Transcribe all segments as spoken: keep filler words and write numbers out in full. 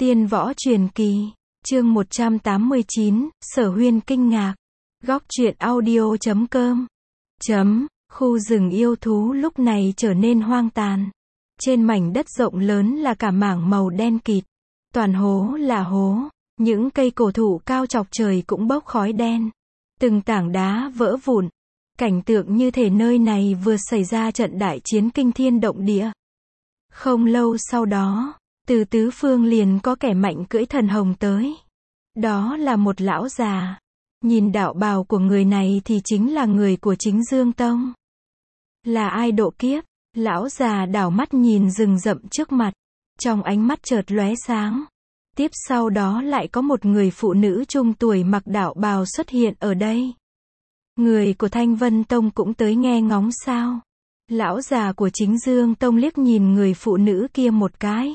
Tiên võ truyền kỳ, chương một trăm tám mươi chín, Sở Huyên kinh ngạc. Góc truyện audio chấm com. Chấm, khu rừng yêu thú lúc này trở nên hoang tàn. Trên mảnh đất rộng lớn là cả mảng màu đen kịt. Toàn hố là hố, những cây cổ thụ cao chọc trời cũng bốc khói đen. Từng tảng đá vỡ vụn. Cảnh tượng như thể nơi này vừa xảy ra trận đại chiến kinh thiên động địa. Không lâu sau đó, từ tứ phương liền có kẻ mạnh cưỡi thần hồng tới. Đó là một lão già. Nhìn đạo bào của người này thì chính là người của Chính Dương Tông. Là ai độ kiếp? Lão già đảo mắt nhìn rừng rậm trước mặt. Trong ánh mắt chợt lóe sáng. Tiếp sau đó lại có một người phụ nữ trung tuổi mặc đạo bào xuất hiện ở đây. Người của Thanh Vân Tông cũng tới nghe ngóng sao? Lão già của Chính Dương Tông liếc nhìn người phụ nữ kia một cái.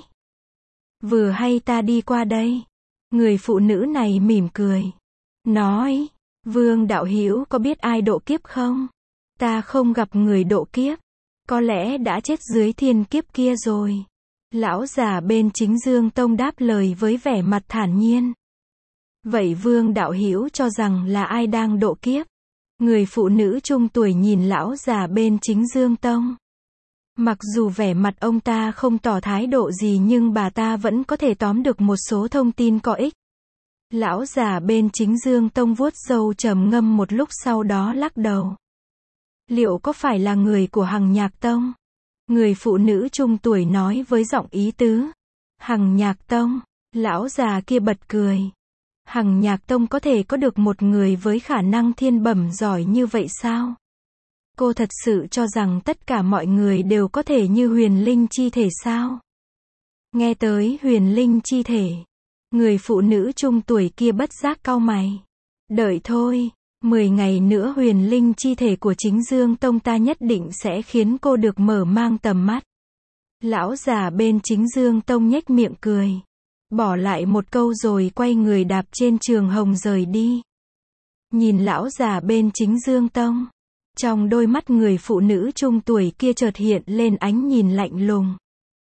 Vừa hay ta đi qua đây. Người phụ nữ này mỉm cười. Nói, Vương đạo hữu có biết ai độ kiếp không? Ta không gặp người độ kiếp. Có lẽ đã chết dưới thiên kiếp kia rồi. Lão già bên Chính Dương Tông đáp lời với vẻ mặt thản nhiên. Vậy Vương đạo hữu cho rằng là ai đang độ kiếp? Người phụ nữ trung tuổi nhìn lão già bên Chính Dương Tông. Mặc dù vẻ mặt ông ta không tỏ thái độ gì nhưng bà ta vẫn có thể tóm được một số thông tin có ích. Lão già bên Chính Dương Tông vuốt râu trầm ngâm một lúc sau đó lắc đầu. Liệu có phải là người của Hằng Nhạc Tông? Người phụ nữ trung tuổi nói với giọng ý tứ. Hằng Nhạc Tông, lão già kia bật cười. Hằng Nhạc Tông có thể có được một người với khả năng thiên bẩm giỏi như vậy sao? Cô thật sự cho rằng tất cả mọi người đều có thể như huyền linh chi thể sao? Nghe tới huyền linh chi thể, người phụ nữ trung tuổi kia bất giác cau mày. Đợi thôi, mười ngày nữa huyền linh chi thể của Chính Dương Tông ta nhất định sẽ khiến cô được mở mang tầm mắt. Lão già bên Chính Dương Tông nhếch miệng cười. Bỏ lại một câu rồi quay người đạp trên trường hồng rời đi. Nhìn lão già bên Chính Dương Tông. Trong đôi mắt người phụ nữ trung tuổi kia chợt hiện lên ánh nhìn lạnh lùng.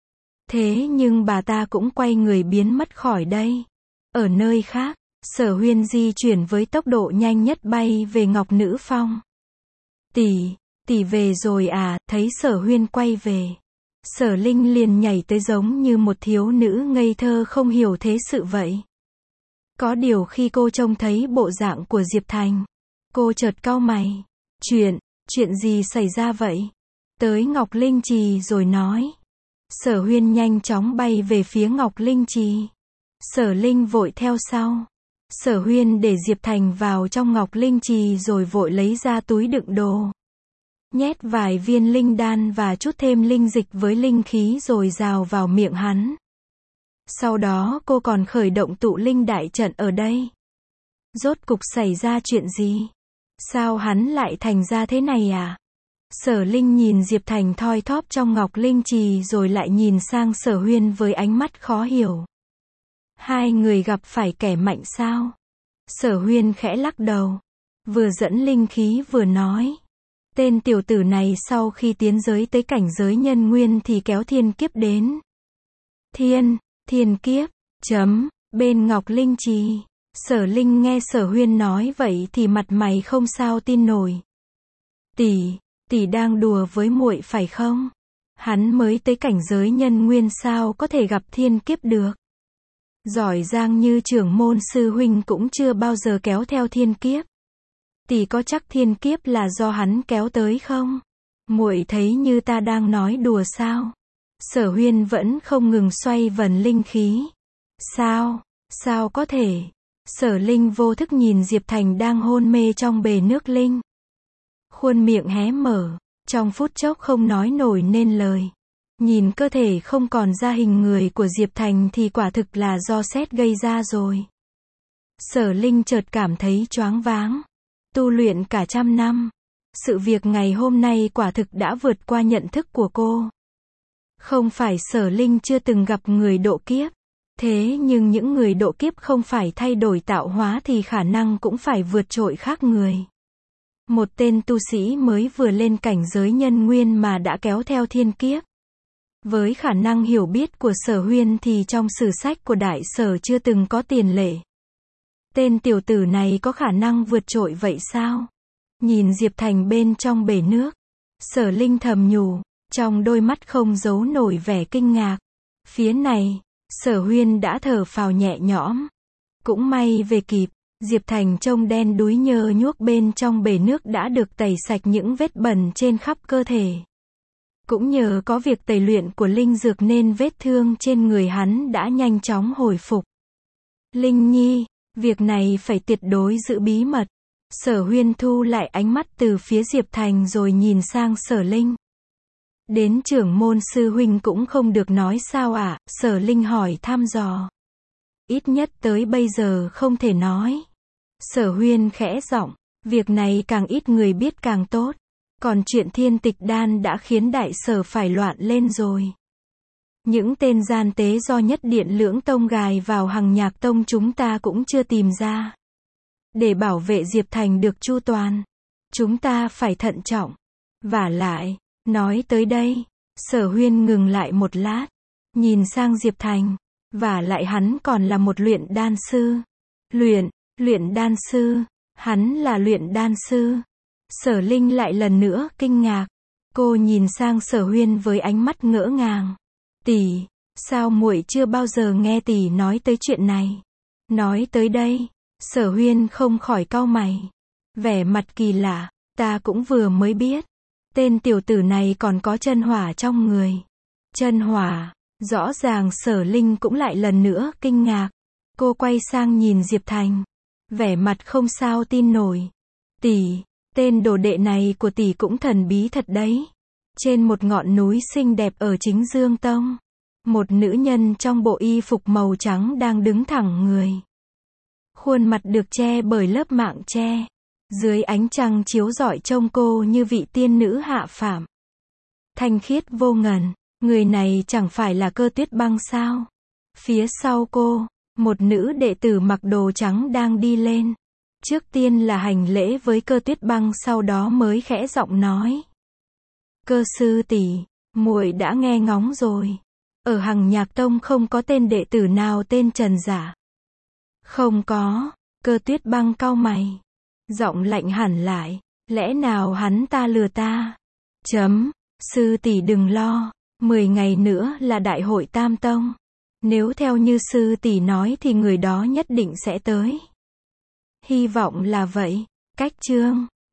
Thế nhưng bà ta cũng quay người biến mất khỏi đây. Ở nơi khác, Sở Huyên di chuyển với tốc độ nhanh nhất bay về Ngọc Nữ Phong. Tỷ, tỷ về rồi à? Thấy Sở Huyên quay về. Sở Linh liền nhảy tới giống như một thiếu nữ ngây thơ không hiểu thế sự vậy. Có điều khi cô trông thấy bộ dạng của Diệp Thành, cô chợt cau mày. Chuyện, chuyện gì xảy ra vậy? Tới Ngọc Linh Trì rồi nói. Sở Huyên nhanh chóng bay về phía Ngọc Linh Trì. Sở Linh vội theo sau. Sở Huyên để Diệp Thành vào trong Ngọc Linh Trì rồi vội lấy ra túi đựng đồ. Nhét vài viên linh đan và chút thêm linh dịch với linh khí rồi rào vào miệng hắn. Sau đó cô còn khởi động tụ linh đại trận ở đây. Rốt cục xảy ra chuyện gì? Sao hắn lại thành ra thế này à? Sở Linh nhìn Diệp Thành thoi thóp trong Ngọc Linh Trì rồi lại nhìn sang Sở Huyên với ánh mắt khó hiểu. Hai người gặp phải kẻ mạnh sao? Sở Huyên khẽ lắc đầu. Vừa dẫn linh khí vừa nói. Tên tiểu tử này sau khi tiến giới tới cảnh giới nhân nguyên thì kéo thiên kiếp đến. Thiên, thiên kiếp, chấm, bên Ngọc Linh Trì. Sở Linh nghe Sở Huyên nói vậy thì mặt mày không sao tin nổi. Tỷ, tỷ đang đùa với muội phải không? Hắn mới tới cảnh giới nhân nguyên sao có thể gặp thiên kiếp được? Giỏi giang như trưởng môn sư huynh cũng chưa bao giờ kéo theo thiên kiếp. Tỷ có chắc thiên kiếp là do hắn kéo tới không? Muội thấy như ta đang nói đùa sao? Sở Huyên vẫn không ngừng xoay vần linh khí. Sao? Sao có thể? Sở Linh vô thức nhìn Diệp Thành đang hôn mê trong bể nước linh. Khuôn miệng hé mở, trong phút chốc không nói nổi nên lời. Nhìn cơ thể không còn ra hình người của Diệp Thành thì quả thực là do sét gây ra rồi. Sở Linh chợt cảm thấy choáng váng. Tu luyện cả trăm năm. Sự việc ngày hôm nay quả thực đã vượt qua nhận thức của cô. Không phải Sở Linh chưa từng gặp người độ kiếp. Thế nhưng những người độ kiếp không phải thay đổi tạo hóa thì khả năng cũng phải vượt trội khác người. Một tên tu sĩ mới vừa lên cảnh giới nhân nguyên mà đã kéo theo thiên kiếp. Với khả năng hiểu biết của Sở Huyên thì trong sử sách của Đại Sở chưa từng có tiền lệ. Tên tiểu tử này có khả năng vượt trội vậy sao? Nhìn Diệp Thành bên trong bể nước, Sở Linh thầm nhủ, trong đôi mắt không giấu nổi vẻ kinh ngạc. Phía này, Sở Huyên đã thở phào nhẹ nhõm. Cũng may về kịp, Diệp Thành trông đen đúi nhơ nhuốc bên trong bể nước đã được tẩy sạch những vết bẩn trên khắp cơ thể. Cũng nhờ có việc tẩy luyện của linh dược nên vết thương trên người hắn đã nhanh chóng hồi phục. Linh Nhi, việc này phải tuyệt đối giữ bí mật. Sở Huyên thu lại ánh mắt từ phía Diệp Thành rồi nhìn sang Sở Linh. Đến trưởng môn sư huynh cũng không được nói sao ạ? À? Sở Linh hỏi thăm dò. Ít nhất tới bây giờ không thể nói. Sở Huyên khẽ giọng, việc này càng ít người biết càng tốt. Còn chuyện thiên tịch đan đã khiến Đại Sở phải loạn lên rồi. Những tên gian tế do Nhất Điện Lưỡng Tông gài vào Hằng Nhạc Tông chúng ta cũng chưa tìm ra. Để bảo vệ Diệp Thành được chu toàn, chúng ta phải thận trọng. Vả lại, nói tới đây, Sở Huyên ngừng lại một lát, nhìn sang Diệp Thành. Vả lại hắn còn là một luyện đan sư. Luyện, luyện đan sư, hắn là luyện đan sư. Sở Linh lại lần nữa kinh ngạc. Cô nhìn sang Sở Huyên với ánh mắt ngỡ ngàng. Tỷ, sao muội chưa bao giờ nghe tỷ nói tới chuyện này? Nói tới đây, Sở Huyên không khỏi cau mày. Vẻ mặt kỳ lạ, ta cũng vừa mới biết. Tên tiểu tử này còn có chân hỏa trong người. Chân hỏa, rõ ràng Sở Linh cũng lại lần nữa kinh ngạc. Cô quay sang nhìn Diệp Thành. Vẻ mặt không sao tin nổi. Tỷ, tên đồ đệ này của tỷ cũng thần bí thật đấy. Trên một ngọn núi xinh đẹp ở Chính Dương Tông, một nữ nhân trong bộ y phục màu trắng đang đứng thẳng người. Khuôn mặt được che bởi lớp mạng che. Dưới ánh trăng chiếu rọi trông cô như vị tiên nữ hạ phàm. Thanh khiết vô ngần, người này chẳng phải là Cơ Tuyết Băng sao? Phía sau cô, một nữ đệ tử mặc đồ trắng đang đi lên. Trước tiên là hành lễ với Cơ Tuyết Băng, sau đó mới khẽ giọng nói. Cơ sư tỷ, muội đã nghe ngóng rồi. Ở Hằng Nhạc Tông không có tên đệ tử nào tên Trần giả. Không có. Cơ Tuyết Băng cau mày, giọng lạnh hẳn lại. Lẽ nào hắn ta lừa ta? Chấm, sư tỷ đừng lo. Mười ngày nữa là đại hội Tam Tông. Nếu theo như sư tỷ nói thì người đó nhất định sẽ tới. Hy vọng là vậy. Cách chương